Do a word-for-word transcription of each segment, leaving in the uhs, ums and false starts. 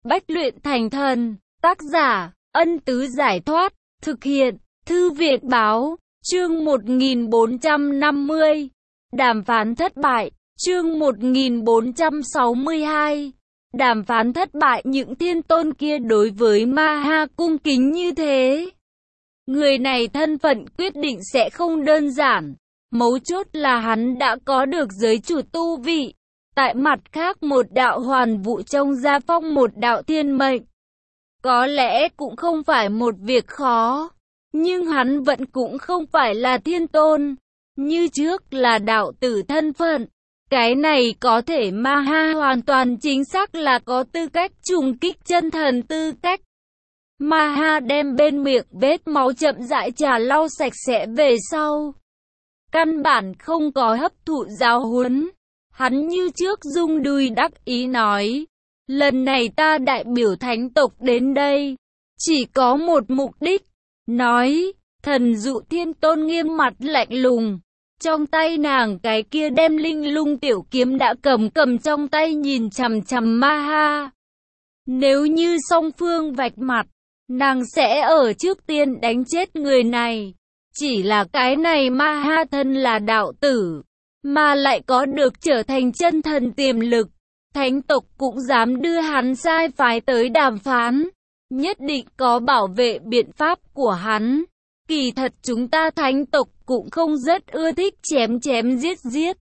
Bách luyện thành thần, tác giả, Ân Tứ Giải Thoát, thực hiện, Thư viện báo, chương một nghìn bốn trăm năm mươi, đàm phán thất bại, chương một nghìn bốn trăm sáu mươi hai, đàm phán thất bại. Những thiên tôn kia đối với Ma Ha cung kính như thế. Người này thân phận quyết định sẽ không đơn giản, mấu chốt là hắn đã có được giới chủ tu vị. Tại mặt khác một đạo hoàn vũ trong gia phong một đạo thiên mệnh. Có lẽ cũng không phải một việc khó, nhưng hắn vẫn cũng không phải là thiên tôn. Như trước là đạo tử thân phận. Cái này có thể Ma Ha hoàn toàn chính xác là có tư cách trùng kích chân thần tư cách. Ma Ha đem bên miệng vết máu chậm rãi trà lau sạch sẽ về sau. Căn bản không có hấp thụ giáo huấn. Hắn như trước rung đùi đắc ý nói, lần này ta đại biểu thánh tộc đến đây, chỉ có một mục đích. Nói, thần dụ thiên tôn nghiêm mặt lạnh lùng, trong tay nàng cái kia đem linh lung tiểu kiếm đã cầm cầm trong tay nhìn chằm chằm Ma Ha. Nếu như song phương vạch mặt, nàng sẽ ở trước tiên đánh chết người này. Chỉ là cái này Ma Ha thân là đạo tử, mà lại có được trở thành chân thần tiềm lực. Thánh tộc cũng dám đưa hắn sai phái tới đàm phán, nhất định có bảo vệ biện pháp của hắn. Kỳ thật chúng ta thánh tộc cũng không rất ưa thích chém chém giết giết.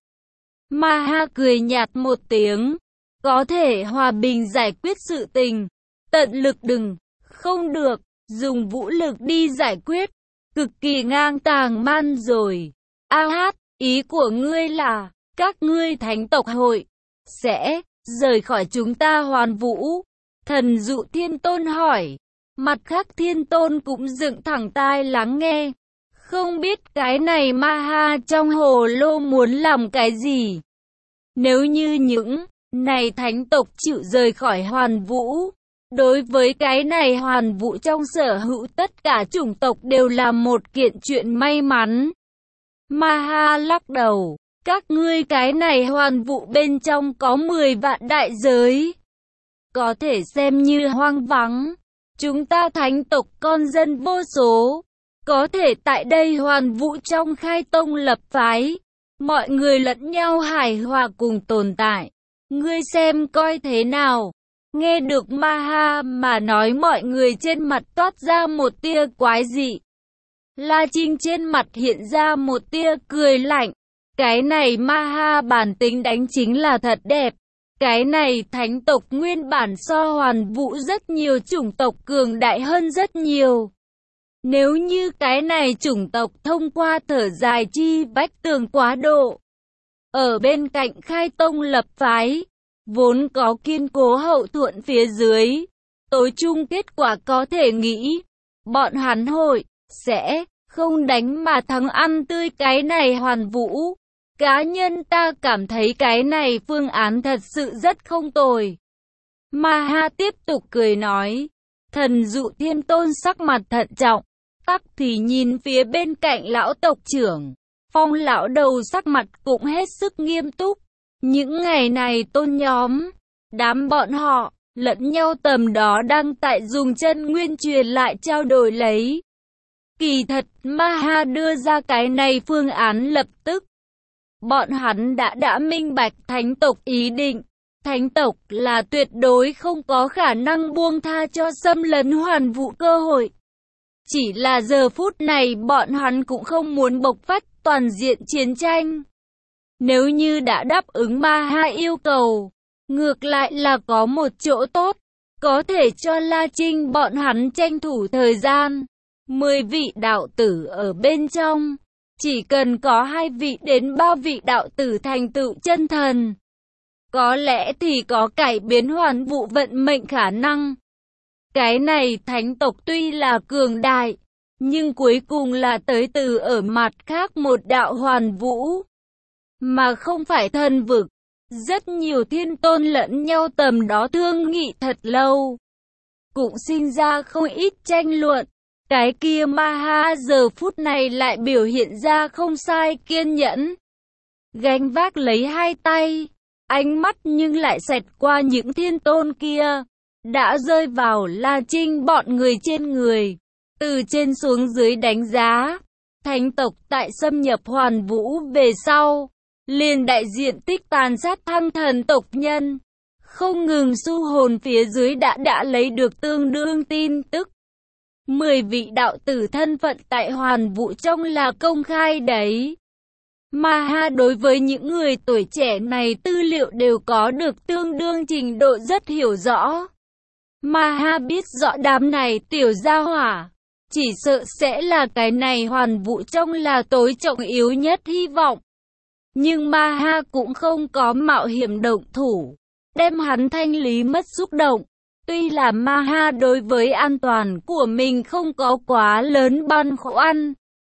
Ma Ha cười nhạt một tiếng, có thể hòa bình giải quyết sự tình, tận lực đừng, không được, dùng vũ lực đi giải quyết, cực kỳ ngang tàng man rồi. A hát, ý của ngươi là, các ngươi thánh tộc hội, sẽ, rời khỏi chúng ta hoàn vũ. Thần dụ thiên tôn hỏi, mặt khác thiên tôn cũng dựng thẳng tai lắng nghe. Không biết cái này Ma Ha trong hồ lô muốn làm cái gì? Nếu như những này thánh tộc chịu rời khỏi hoàn vũ, đối với cái này hoàn vũ trong sở hữu tất cả chủng tộc đều là một kiện chuyện may mắn. Ma Ha lắc đầu, các ngươi cái này hoàn vũ bên trong có mười vạn đại giới, có thể xem như hoang vắng. Chúng ta thánh tộc con dân vô số, có thể tại đây hoàn vũ trong khai tông lập phái, mọi người lẫn nhau hài hòa cùng tồn tại. Ngươi xem coi thế nào? Nghe được Ma Ha mà nói, mọi người trên mặt toát ra một tia quái dị. La Trinh trên mặt hiện ra một tia cười lạnh. Cái này Ma Ha bản tính đánh chính là thật đẹp. Cái này thánh tộc nguyên bản so hoàn vũ rất nhiều chủng tộc cường đại hơn rất nhiều. Nếu như cái này chủng tộc thông qua thở dài chi vách tường quá độ, ở bên cạnh khai tông lập phái, vốn có kiên cố hậu thuẫn phía dưới, tối chung kết quả có thể nghĩ, bọn hắn hội, sẽ, không đánh mà thắng ăn tươi cái này hoàn vũ. Cá nhân ta cảm thấy cái này phương án thật sự rất không tồi. Ma Ha tiếp tục cười nói, thần dụ thiên tôn sắc mặt thận trọng, tắc thì nhìn phía bên cạnh lão tộc trưởng. Phong lão đầu sắc mặt cũng hết sức nghiêm túc. Những ngày này tôn nhóm, đám bọn họ, lẫn nhau tầm đó đang tại dùng chân nguyên truyền lại trao đổi lấy. Kỳ thật Ma Ha đưa ra cái này phương án lập tức. Bọn hắn đã đã minh bạch thánh tộc ý định. Thánh tộc là tuyệt đối không có khả năng buông tha cho xâm lấn hoàn vũ cơ hội. Chỉ là giờ phút này bọn hắn cũng không muốn bộc phát toàn diện chiến tranh. Nếu như đã đáp ứng Ma Ha yêu cầu, ngược lại là có một chỗ tốt, có thể cho La Trinh bọn hắn tranh thủ thời gian. Mười vị đạo tử ở bên trong, chỉ cần có hai vị đến ba vị đạo tử thành tựu chân thần, có lẽ thì có cải biến hoàn vũ vận mệnh khả năng. Cái này thánh tộc tuy là cường đại, nhưng cuối cùng là tới từ ở mặt khác một đạo hoàn vũ, mà không phải thần vực. Rất nhiều thiên tôn lẫn nhau tầm đó thương nghị thật lâu, cũng sinh ra không ít tranh luận. Cái kia Ma Ha giờ phút này lại biểu hiện ra không sai kiên nhẫn, gánh vác lấy hai tay, ánh mắt nhưng lại xẹt qua những thiên tôn kia. đã rơi vào La Trinh bọn người trên người. Từ trên xuống dưới đánh giá, thánh tộc tại xâm nhập Hoàn Vũ về sau, liền đại diện tích tàn sát thăng thần tộc nhân. Không ngừng su hồn phía dưới đã đã lấy được tương đương tin tức. Mười vị đạo tử thân phận tại Hoàn Vũ trong là công khai đấy. Mà ha đối với những người tuổi trẻ này tư liệu đều có được tương đương trình độ rất hiểu rõ. Mà ha biết rõ đám này tiểu gia hỏa, chỉ sợ sẽ là cái này Hoàn Vũ trong là tối trọng yếu nhất hy vọng. Nhưng Ma Ha cũng không có mạo hiểm động thủ, đem hắn thanh lý mất xúc động. Tuy là Ma Ha đối với an toàn của mình không có quá lớn băn khoăn,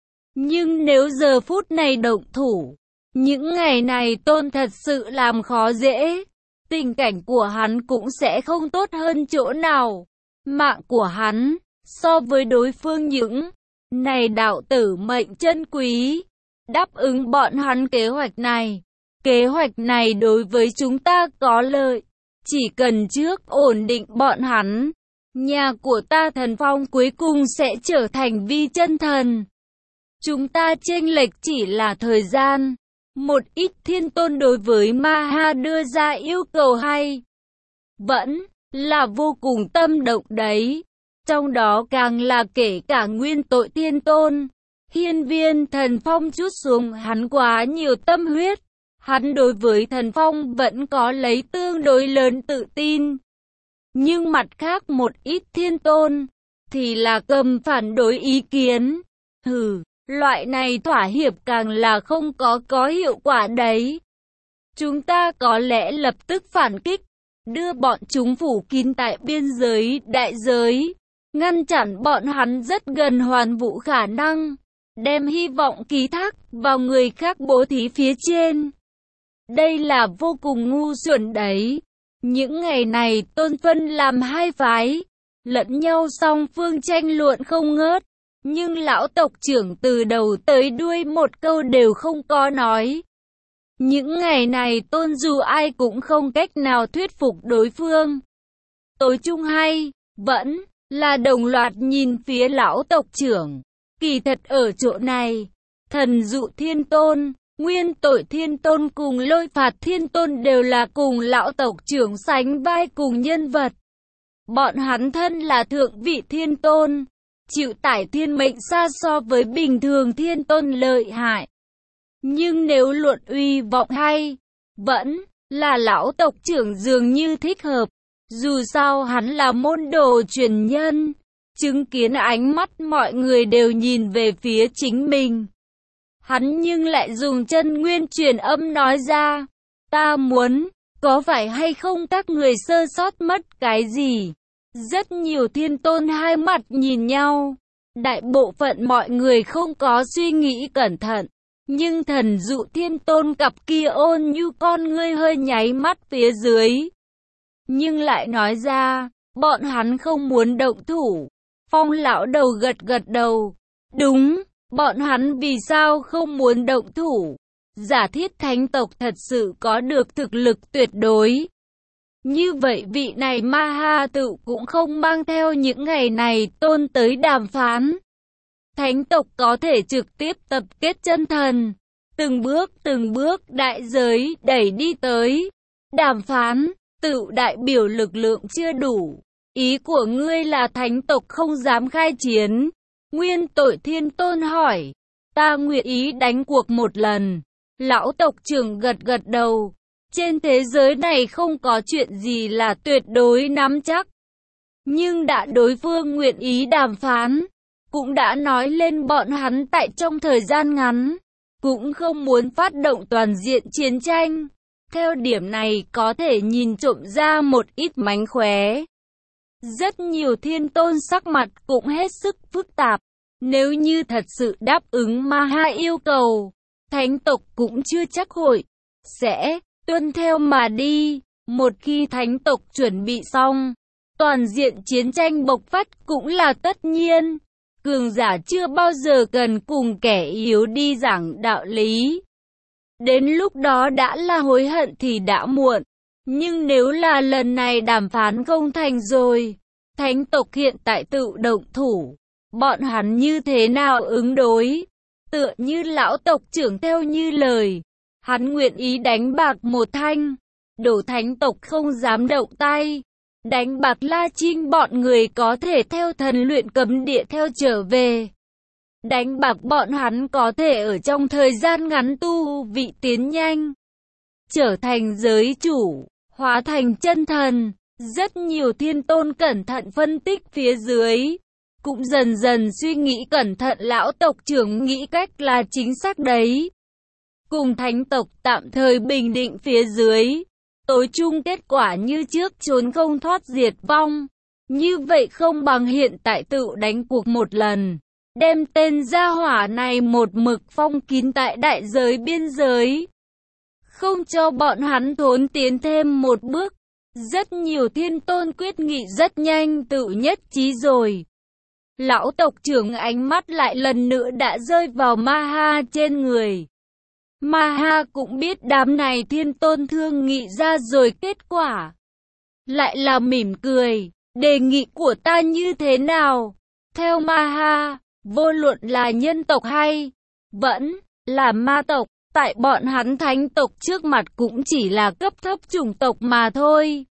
nhưng nếu giờ phút này động thủ, những ngày này Tôn thật sự làm khó dễ. Tình cảnh của hắn cũng sẽ không tốt hơn chỗ nào. Mạng của hắn, so với đối phương những này đạo tử mệnh chân quý, đáp ứng bọn hắn kế hoạch này. Kế hoạch này đối với chúng ta có lợi. Chỉ cần trước ổn định bọn hắn, nhà của ta Thần Phong cuối cùng sẽ trở thành vi chân thần. Chúng ta chênh lệch chỉ là thời gian. Một ít thiên tôn đối với Ma Ha đưa ra yêu cầu hay vẫn là vô cùng tâm động đấy. Trong đó càng là kể cả nguyên tội thiên tôn. Hiên viên Thần Phong chút xuống hắn quá nhiều tâm huyết. Hắn đối với Thần Phong vẫn có lấy tương đối lớn tự tin. Nhưng mặt khác một ít thiên tôn thì là cầm phản đối ý kiến. Hừ, loại này thỏa hiệp càng là không có có hiệu quả đấy. Chúng ta có lẽ lập tức phản kích, đưa bọn chúng phủ kín tại biên giới đại giới, ngăn chặn bọn hắn rất gần Hoàn Vũ khả năng, đem hy vọng ký thác vào người khác bố thí phía trên. Đây là vô cùng ngu xuẩn đấy. Những ngày này Tôn phân làm hai phái, lẫn nhau song phương tranh luận không ngớt. Nhưng lão tộc trưởng từ đầu tới đuôi một câu đều không có nói. Những ngày này Tôn dù ai cũng không cách nào thuyết phục đối phương. Tối chung hay, vẫn là đồng loạt nhìn phía lão tộc trưởng. Kỳ thật ở chỗ này, thần dụ thiên tôn, nguyên tội thiên tôn cùng lôi phạt thiên tôn đều là cùng lão tộc trưởng sánh vai cùng nhân vật. Bọn hắn thân là thượng vị thiên tôn, chịu tải thiên mệnh xa so với bình thường thiên tôn lợi hại. Nhưng nếu luận uy vọng hay, vẫn là lão tộc trưởng dường như thích hợp. Dù sao hắn là môn đồ truyền nhân, chứng kiến ánh mắt mọi người đều nhìn về phía chính mình. Hắn nhưng lại dùng chân nguyên truyền âm nói ra, ta muốn, có phải hay không các người sơ sót mất cái gì? Rất nhiều thiên tôn hai mặt nhìn nhau. Đại bộ phận mọi người không có suy nghĩ cẩn thận. Nhưng thần dụ thiên tôn cặp kia ôn như con ngươi hơi nháy mắt phía dưới. Nhưng lại nói ra, bọn hắn không muốn động thủ. Phong lão đầu gật gật đầu. Đúng, bọn hắn vì sao không muốn động thủ? Giả thiết thánh tộc thật sự có được thực lực tuyệt đối. Như vậy vị này Ma Ha tự cũng không mang theo những ngày này Tôn tới đàm phán. Thánh tộc có thể trực tiếp tập kết chân thần, từng bước từng bước đại giới đẩy đi tới. Đàm phán, tự đại biểu lực lượng chưa đủ. Ý của ngươi là thánh tộc không dám khai chiến. Nguyên tội thiên tôn hỏi, ta nguyện ý đánh cuộc một lần. Lão tộc trưởng gật gật đầu. Trên thế giới này không có chuyện gì là tuyệt đối nắm chắc. Nhưng đã đối phương nguyện ý đàm phán, cũng đã nói lên bọn hắn tại trong thời gian ngắn, cũng không muốn phát động toàn diện chiến tranh. Theo điểm này có thể nhìn trộm ra một ít mánh khóe. Rất nhiều thiên tôn sắc mặt cũng hết sức phức tạp. Nếu như thật sự đáp ứng Ma Ha yêu cầu, thánh tộc cũng chưa chắc hội sẽ tuân theo mà đi. Một khi thánh tộc chuẩn bị xong, toàn diện chiến tranh bộc phát cũng là tất nhiên. Cường giả chưa bao giờ cần cùng kẻ yếu đi giảng đạo lý. Đến lúc đó đã là hối hận thì đã muộn. Nhưng nếu là lần này đàm phán không thành rồi, thánh tộc hiện tại tự động thủ, bọn hắn như thế nào ứng đối? Tựa như lão tộc trưởng theo như lời, hắn nguyện ý đánh bạc một thanh, đổ thánh tộc không dám động tay. Đánh bạc La Trinh bọn người có thể theo thần luyện cấm địa theo trở về. Đánh bạc bọn hắn có thể ở trong thời gian ngắn tu vị tiến nhanh, trở thành giới chủ, hóa thành chân thần. Rất nhiều thiên tôn cẩn thận phân tích phía dưới, cũng dần dần suy nghĩ cẩn thận. Lão tộc trưởng nghĩ cách là chính xác đấy. Cùng thánh tộc tạm thời bình định phía dưới, tối chung kết quả như trước trốn không thoát diệt vong. Như vậy không bằng hiện tại tự đánh cuộc một lần, đem tên gia hỏa này một mực phong kín tại đại giới biên giới, không cho bọn hắn thốn tiến thêm một bước. Rất nhiều thiên tôn quyết nghị rất nhanh tự nhất trí rồi. Lão tộc trưởng ánh mắt lại lần nữa đã rơi vào Ma-ha trên người. Ma-ha cũng biết đám này thiên tôn thương nghị ra rồi kết quả. Lại là mỉm cười, đề nghị của ta như thế nào? Theo Ma-ha, vô luận là nhân tộc hay vẫn là ma tộc, tại bọn hắn thánh tộc trước mặt cũng chỉ là cấp thấp chủng tộc mà thôi.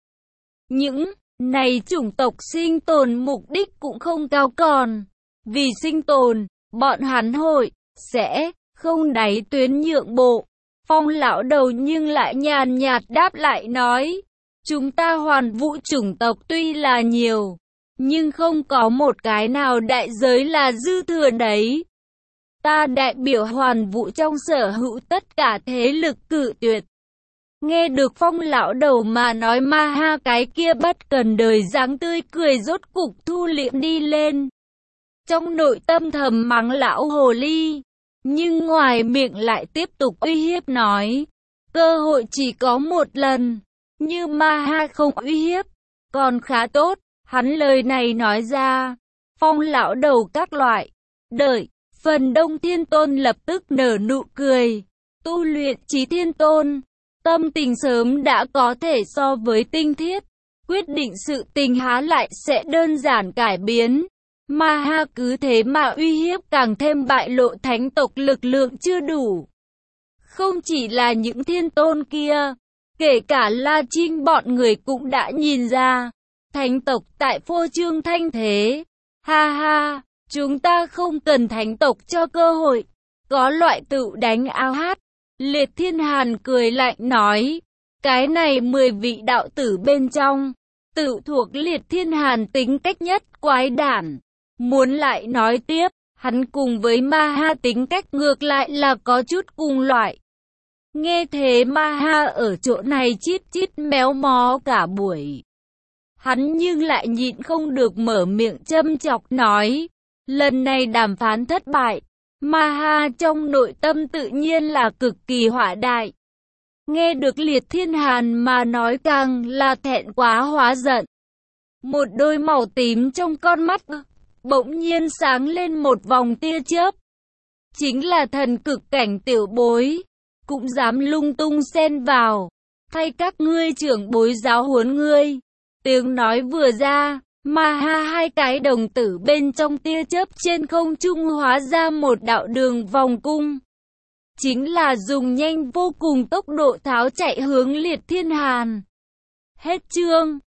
Những này chủng tộc sinh tồn mục đích cũng không cao, còn vì sinh tồn, bọn hắn hội sẽ không đáy tuyến nhượng bộ. Phong lão đầu nhưng lại nhàn nhạt đáp lại nói, chúng ta hoàn vũ chủng tộc tuy là nhiều, nhưng không có một cái nào đại giới là dư thừa đấy. Ta đại biểu hoàn vũ trong sở hữu tất cả thế lực cự tuyệt. Nghe được phong lão đầu mà nói, Ma-ha cái kia bất cần đời dáng tươi cười rốt cục thu liệm đi lên. Trong nội tâm thầm mắng lão hồ ly, nhưng ngoài miệng lại tiếp tục uy hiếp nói, cơ hội chỉ có một lần. Như Ma-ha không uy hiếp, còn khá tốt. Hắn lời này nói ra, phong lão đầu các loại đợi phần đông thiên tôn lập tức nở nụ cười. Tu luyện chí thiên tôn, tâm tình sớm đã có thể so với tinh thiết, quyết định sự tình há lại sẽ đơn giản cải biến. Ma-ha cứ thế mà uy hiếp, càng thêm bại lộ thánh tộc lực lượng chưa đủ. Không chỉ là những thiên tôn kia, kể cả La Trinh bọn người cũng đã nhìn ra, thánh tộc tại phô trương thanh thế. Ha ha, chúng ta không cần thánh tộc cho cơ hội, có loại tự đánh ao hát. Liệt Thiên Hàn cười lạnh nói, cái này mười vị đạo tử bên trong, tự thuộc Liệt Thiên Hàn tính cách nhất quái đản. Muốn lại nói tiếp, hắn cùng với Ma-ha tính cách ngược lại là có chút cùng loại. Nghe thế Ma-ha ở chỗ này chít chít méo mó cả buổi. Hắn nhưng lại nhịn không được mở miệng châm chọc nói, lần này đàm phán thất bại. Ma-ha trong nội tâm tự nhiên là cực kỳ hỏa đại. Nghe được Liệt Thiên Hàn mà nói càng là thẹn quá hóa giận. Một đôi màu tím trong con mắt bỗng nhiên sáng lên một vòng tia chớp. Chính là thần cực cảnh tiểu bối, cũng dám lung tung xen vào, thay các ngươi trưởng bối giáo huấn ngươi. Tiếng nói vừa ra, Ma-ha hai cái đồng tử bên trong tia chớp trên không trung hóa ra một đạo đường vòng cung. Chính là dùng nhanh vô cùng tốc độ tháo chạy hướng Liệt Thiên Hàn. Hết chương.